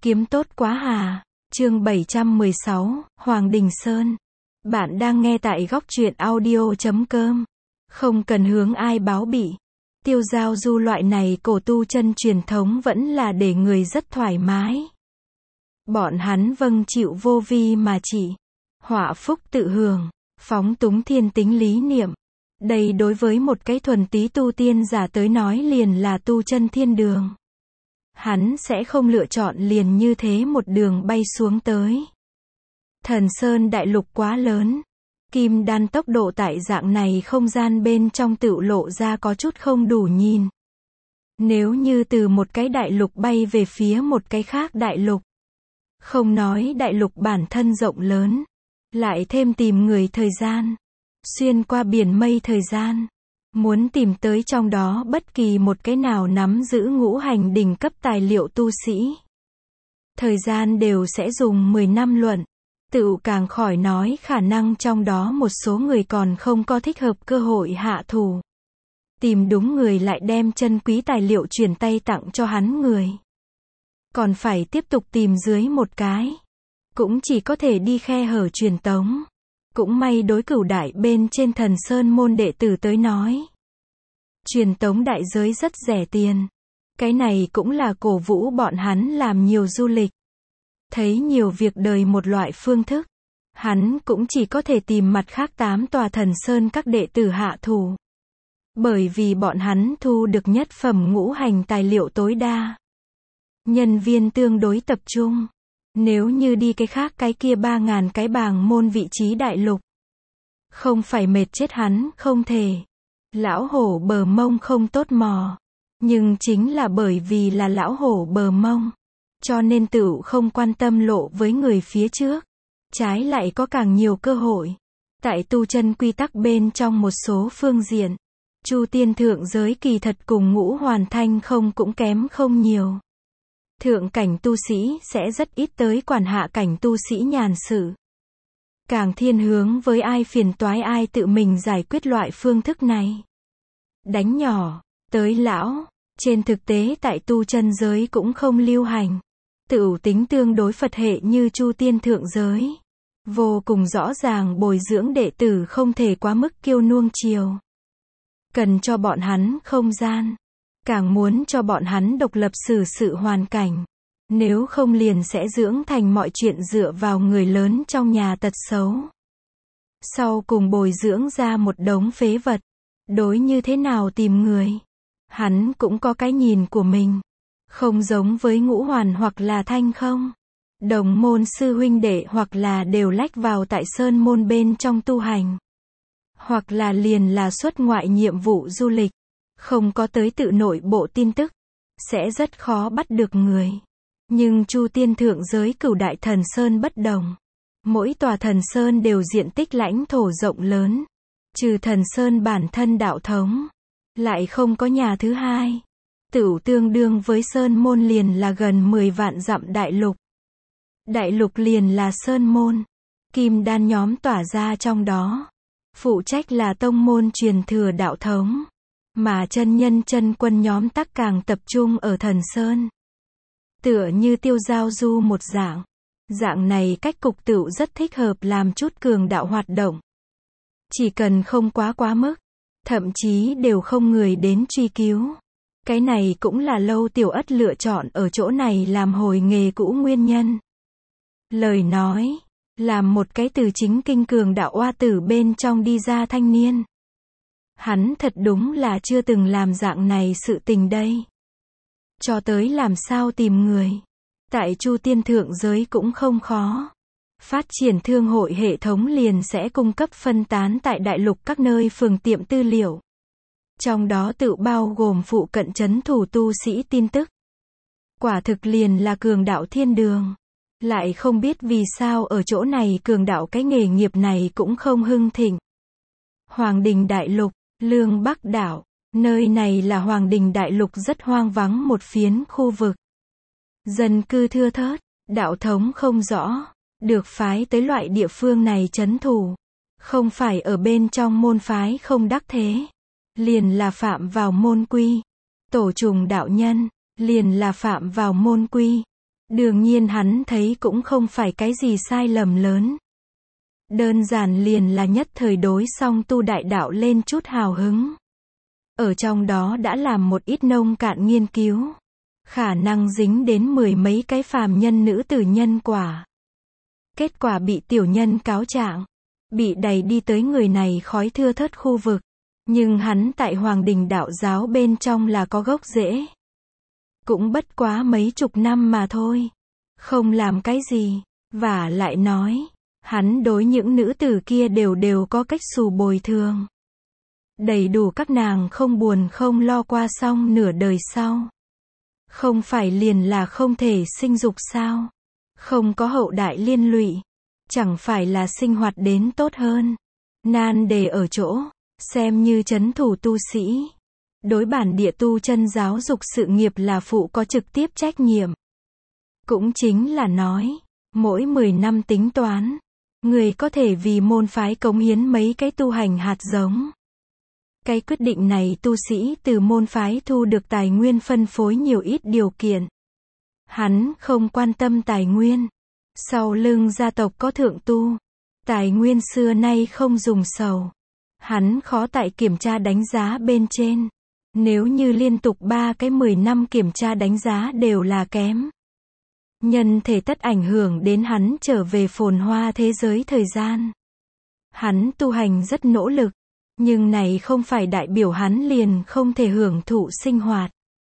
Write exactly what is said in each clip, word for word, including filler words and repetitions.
Kiếm tốt quá hà. Chương bảy trăm mười sáu, Hoàng Đình Sơn. Bạn đang nghe tại góc truyện audio chấm com. Không cần hướng ai báo bị. Tiêu giao du loại này cổ tu chân truyền thống vẫn là để người rất thoải mái. Bọn hắn vâng chịu vô vi mà chỉ. Họa phúc tự hưởng. Phóng túng thiên tính lý niệm. Đây đối với một cái thuần tí tu tiên giả tới nói liền là tu chân thiên đường. Hắn sẽ không lựa chọn liền như thế một đường bay xuống tới. Thần Sơn đại lục quá lớn. Kim đan tốc độ tại dạng này không gian bên trong tựu lộ ra có chút không đủ nhìn. Nếu như từ một cái đại lục bay về phía một cái khác đại lục. Không nói đại lục bản thân rộng lớn. Lại thêm tìm người thời gian. Xuyên qua biển mây thời gian. Muốn tìm tới trong đó bất kỳ một cái nào nắm giữ ngũ hành đỉnh cấp tài liệu tu sĩ. Thời gian đều sẽ dùng mười năm luận. Tự càng khỏi nói khả năng trong đó một số người còn không có thích hợp cơ hội hạ thủ. Tìm đúng người lại đem chân quý tài liệu chuyển tay tặng cho hắn người. Còn phải tiếp tục tìm dưới một cái. Cũng chỉ có thể đi khe hở truyền tống. Cũng may đối cửu đại bên trên Thần Sơn môn đệ tử tới nói. Truyền tống đại giới rất rẻ tiền. Cái này cũng là cổ vũ bọn hắn làm nhiều du lịch. Thấy nhiều việc đời một loại phương thức. Hắn cũng chỉ có thể tìm mặt khác tám tòa Thần Sơn các đệ tử hạ thủ. Bởi vì bọn hắn thu được nhất phẩm ngũ hành tài liệu tối đa. Nhân viên tương đối tập trung. Nếu như đi cái khác cái kia ba ngàn cái bàng môn vị trí đại lục. Không phải mệt chết hắn, không thể. Lão hổ bờ mông không tốt mò. Nhưng chính là bởi vì là lão hổ bờ mông. Cho nên tựu không quan tâm lộ với người phía trước. Trái lại có càng nhiều cơ hội. Tại tu chân quy tắc bên trong một số phương diện. Chu tiên thượng giới kỳ thật cùng ngũ hoàn thanh không cũng kém không nhiều. Thượng cảnh tu sĩ sẽ rất ít tới quản hạ cảnh tu sĩ nhàn sự. Càng thiên hướng với ai phiền toái ai tự mình giải quyết loại phương thức này. Đánh nhỏ, tới lão, trên thực tế tại tu chân giới cũng không lưu hành. Tựu tính tương đối Phật hệ như Chu tiên thượng giới. Vô cùng rõ ràng bồi dưỡng đệ tử không thể quá mức kiêu nuông chiều. Cần cho bọn hắn không gian. Càng muốn cho bọn hắn độc lập xử sự hoàn cảnh. Nếu không liền sẽ dưỡng thành mọi chuyện dựa vào người lớn trong nhà tật xấu. Sau cùng bồi dưỡng ra một đống phế vật. Đối như thế nào tìm người. Hắn cũng có cái nhìn của mình. Không giống với ngũ hoàn hoặc là thanh không. Đồng môn sư huynh đệ hoặc là đều lách vào tại sơn môn bên trong tu hành. Hoặc là liền là xuất ngoại nhiệm vụ du lịch. Không có tới tự nội bộ tin tức. Sẽ rất khó bắt được người. Nhưng Chu tiên thượng giới cửu đại thần sơn bất đồng. Mỗi tòa thần sơn đều diện tích lãnh thổ rộng lớn. Trừ thần sơn bản thân đạo thống. Lại không có nhà thứ hai. Tửu tương đương với sơn môn liền là gần mười vạn dặm đại lục. Đại lục liền là sơn môn. Kim đan nhóm tỏa ra trong đó. Phụ trách là tông môn truyền thừa đạo thống. Mà chân nhân chân quân nhóm tắc càng tập trung ở thần sơn. Tựa như tiêu giao du một dạng. Dạng này cách cục tựu rất thích hợp làm chút cường đạo hoạt động. Chỉ cần không quá quá mức. Thậm chí đều không người đến truy cứu. Cái này cũng là Lâu Tiểu Ất lựa chọn ở chỗ này làm hồi nghề cũ nguyên nhân. Lời nói. Làm một cái từ chính kinh cường đạo oa tử bên trong đi ra thanh niên. Hắn thật đúng là chưa từng làm dạng này sự tình đây. Cho tới làm sao tìm người. Tại Chu tiên thượng giới cũng không khó. Phát triển thương hội hệ thống liền sẽ cung cấp phân tán tại đại lục các nơi phường tiệm tư liệu. Trong đó tự bao gồm phụ cận trấn thủ tu sĩ tin tức. Quả thực liền là cường đạo thiên đường. Lại không biết vì sao ở chỗ này cường đạo cái nghề nghiệp này cũng không hưng thịnh. Hoàng Đình Đại Lục, Lương Bắc Đảo. Nơi này là Hoàng Đình Đại Lục rất hoang vắng một phiến khu vực. Dân cư thưa thớt, đạo thống không rõ, được phái tới loại địa phương này trấn thủ. Không phải ở bên trong môn phái không đắc thế. Liền là phạm vào môn quy. Tổ trùng đạo nhân, liền là phạm vào môn quy. Đương nhiên hắn thấy cũng không phải cái gì sai lầm lớn. Đơn giản liền là nhất thời đối song tu đại đạo lên chút hào hứng. Ở trong đó đã làm một ít nông cạn nghiên cứu. Khả năng dính đến mười mấy cái phàm nhân nữ tử nhân quả. Kết quả bị tiểu nhân cáo trạng, bị đày đi tới người này khói thưa thớt khu vực. Nhưng hắn tại Hoàng Đình đạo giáo bên trong là có gốc rễ. Cũng bất quá mấy chục năm mà thôi. Không làm cái gì. Và lại nói, hắn đối những nữ tử kia đều đều có cách xù bồi thường. Đầy đủ các nàng không buồn không lo qua xong nửa đời sau. Không phải liền là không thể sinh dục sao? Không có hậu đại liên lụy. Chẳng phải là sinh hoạt đến tốt hơn. Nan đề ở chỗ, xem như trấn thủ tu sĩ. Đối bản địa tu chân giáo dục sự nghiệp là phụ có trực tiếp trách nhiệm. Cũng chính là nói, mỗi mười năm tính toán, người có thể vì môn phái cống hiến mấy cái tu hành hạt giống. Cái quyết định này tu sĩ từ môn phái thu được tài nguyên phân phối nhiều ít điều kiện. Hắn không quan tâm tài nguyên. Sau lưng gia tộc có thượng tu. Tài nguyên xưa nay không dùng sầu. Hắn khó tại kiểm tra đánh giá bên trên. Nếu như liên tục ba cái mười năm kiểm tra đánh giá đều là kém. Nhân thể tất ảnh hưởng đến hắn trở về phồn hoa thế giới thời gian. Hắn tu hành rất nỗ lực. Nhưng này không phải đại biểu hắn liền không thể hưởng thụ sinh hoạt.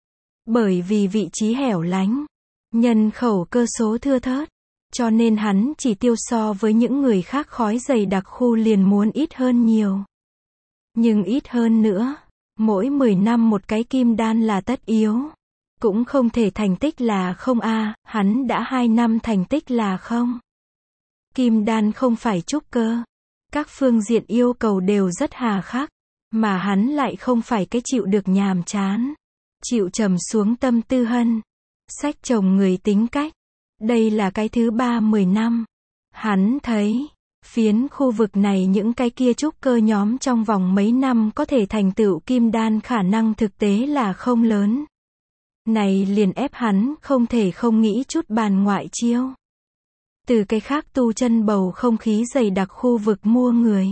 Bởi vì vị trí hẻo lánh, nhân khẩu cơ số thưa thớt, cho nên hắn chỉ tiêu so với những người khác khói dày đặc khu liền muốn ít hơn nhiều. Nhưng ít hơn nữa, mỗi mười năm một cái kim đan là tất yếu. Cũng không thể thành tích là không a, à, hắn đã hai năm thành tích là không. Kim đan không phải trúc cơ. Các phương diện yêu cầu đều rất hà khắc, mà hắn lại không phải cái chịu được nhàm chán, chịu trầm xuống tâm tư hân, sách chồng người tính cách. Đây là cái thứ ba mười năm. Hắn thấy, phiến khu vực này những cái kia trúc cơ nhóm trong vòng mấy năm có thể thành tựu kim đan khả năng thực tế là không lớn. Này liền ép hắn không thể không nghĩ chút bàn ngoại chiêu. Từ cái khác tu chân bầu không khí dày đặc khu vực mua người.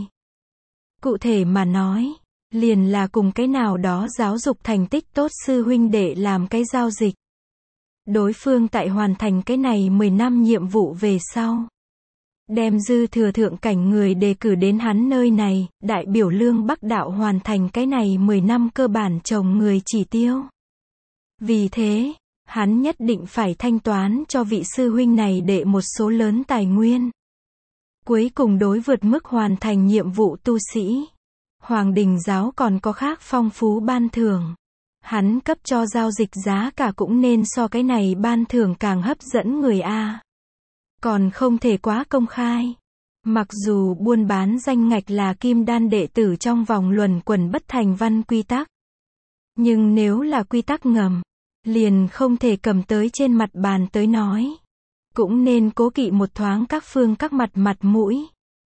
Cụ thể mà nói, liền là cùng cái nào đó giáo dục thành tích tốt sư huynh đệ làm cái giao dịch. Đối phương tại hoàn thành cái này mười năm nhiệm vụ về sau. Đem dư thừa thượng cảnh người đề cử đến hắn nơi này, đại biểu Lương Bắc Đạo hoàn thành cái này mười năm cơ bản trồng người chỉ tiêu. Vì thế, hắn nhất định phải thanh toán cho vị sư huynh này để một số lớn tài nguyên. Cuối cùng đối vượt mức hoàn thành nhiệm vụ tu sĩ, Hoàng Đình giáo còn có khác phong phú ban thưởng. Hắn cấp cho giao dịch giá cả cũng nên so cái này ban thưởng càng hấp dẫn người a. Còn không thể quá công khai. Mặc dù buôn bán danh ngạch là kim đan đệ tử trong vòng luẩn quẩn bất thành văn quy tắc. Nhưng nếu là quy tắc ngầm, liền không thể cầm tới trên mặt bàn tới nói. Cũng nên cố kỵ một thoáng các phương các mặt mặt mũi.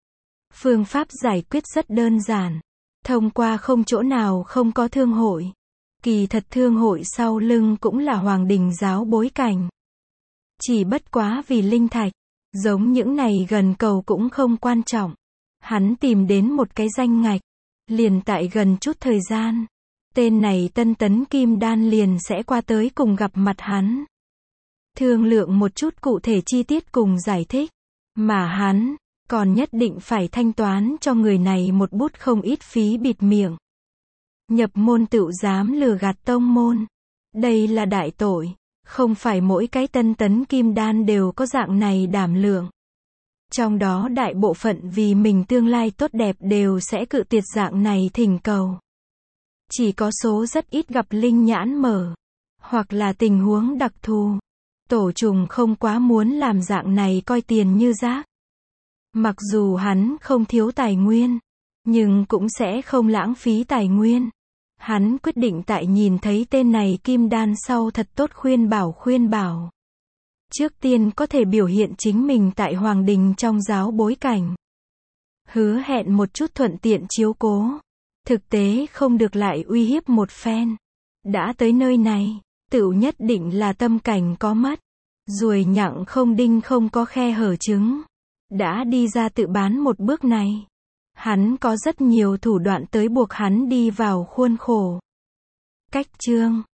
Phương pháp giải quyết rất đơn giản. Thông qua không chỗ nào không có thương hội. Kỳ thật thương hội sau lưng cũng là Hoàng Đình giáo bối cảnh. Chỉ bất quá vì linh thạch, giống những này gần cầu cũng không quan trọng. Hắn tìm đến một cái danh ngạch, liền tại gần chút thời gian. Tên này tân tấn kim đan liền sẽ qua tới cùng gặp mặt hắn. Thương lượng một chút cụ thể chi tiết cùng giải thích. Mà hắn, còn nhất định phải thanh toán cho người này một bút không ít phí bịt miệng. Nhập môn tựu dám lừa gạt tông môn. Đây là đại tội. Không phải mỗi cái tân tấn kim đan đều có dạng này đảm lượng. Trong đó đại bộ phận vì mình tương lai tốt đẹp đều sẽ cự tuyệt dạng này thỉnh cầu. Chỉ có số rất ít gặp linh nhãn mở. Hoặc là tình huống đặc thù. Tổ trùng không quá muốn làm dạng này coi tiền như rác. Mặc dù hắn không thiếu tài nguyên, nhưng cũng sẽ không lãng phí tài nguyên. Hắn quyết định tại nhìn thấy tên này kim đan sau thật tốt khuyên bảo khuyên bảo. Trước tiên có thể biểu hiện chính mình tại Hoàng Đình trong giáo bối cảnh. Hứa hẹn một chút thuận tiện chiếu cố. Thực tế không được lại uy hiếp một phen. Đã tới nơi này, tựu nhất định là tâm cảnh có mất. Ruồi nhặng không đinh không có khe hở trứng. Đã đi ra tự bán một bước này. Hắn có rất nhiều thủ đoạn tới buộc hắn đi vào khuôn khổ. Cách chương